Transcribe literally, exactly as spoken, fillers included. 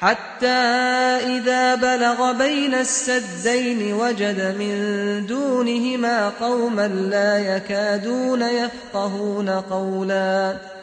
حتى إذا بلغ بين السدين وجد من دونهما قوما لا يكادون يفقهون قولا